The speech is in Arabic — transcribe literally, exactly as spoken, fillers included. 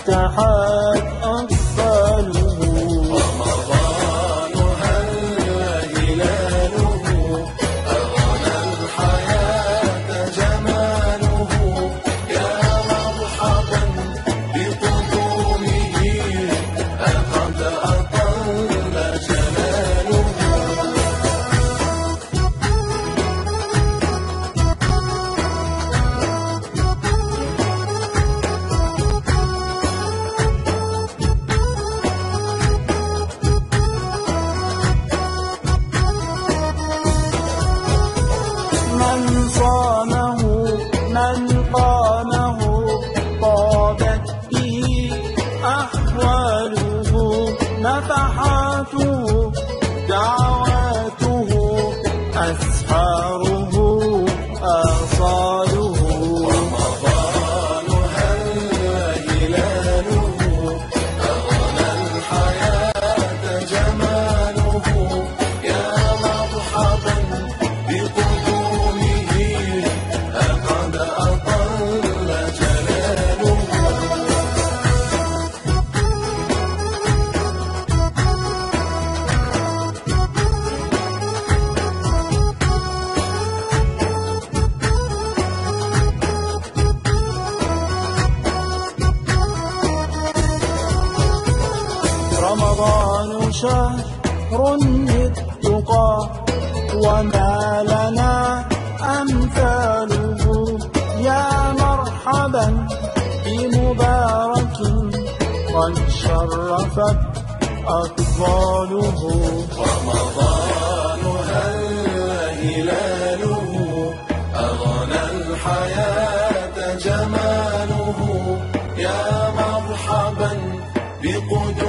فتحت أقفاله. رمضان هل هلاله أغنى الحياة جماله، يا مرحبا بقدومه قد أطل جلاله. من صامه من قامه طابت به أحواله، نفحاته دعواته أسحاره آصاله. رمضان هل هلاله أغنى الحياة جماله، يا مرحبا بقدومه قد أطل جلاله. رمضان شهر للتقى وما لنا أمثاله، يا مرحبا بمبارك قد شرفت أطفاله. رمضان هل هلاله أغنى الحياة جماله، يا مرحبا بقدومه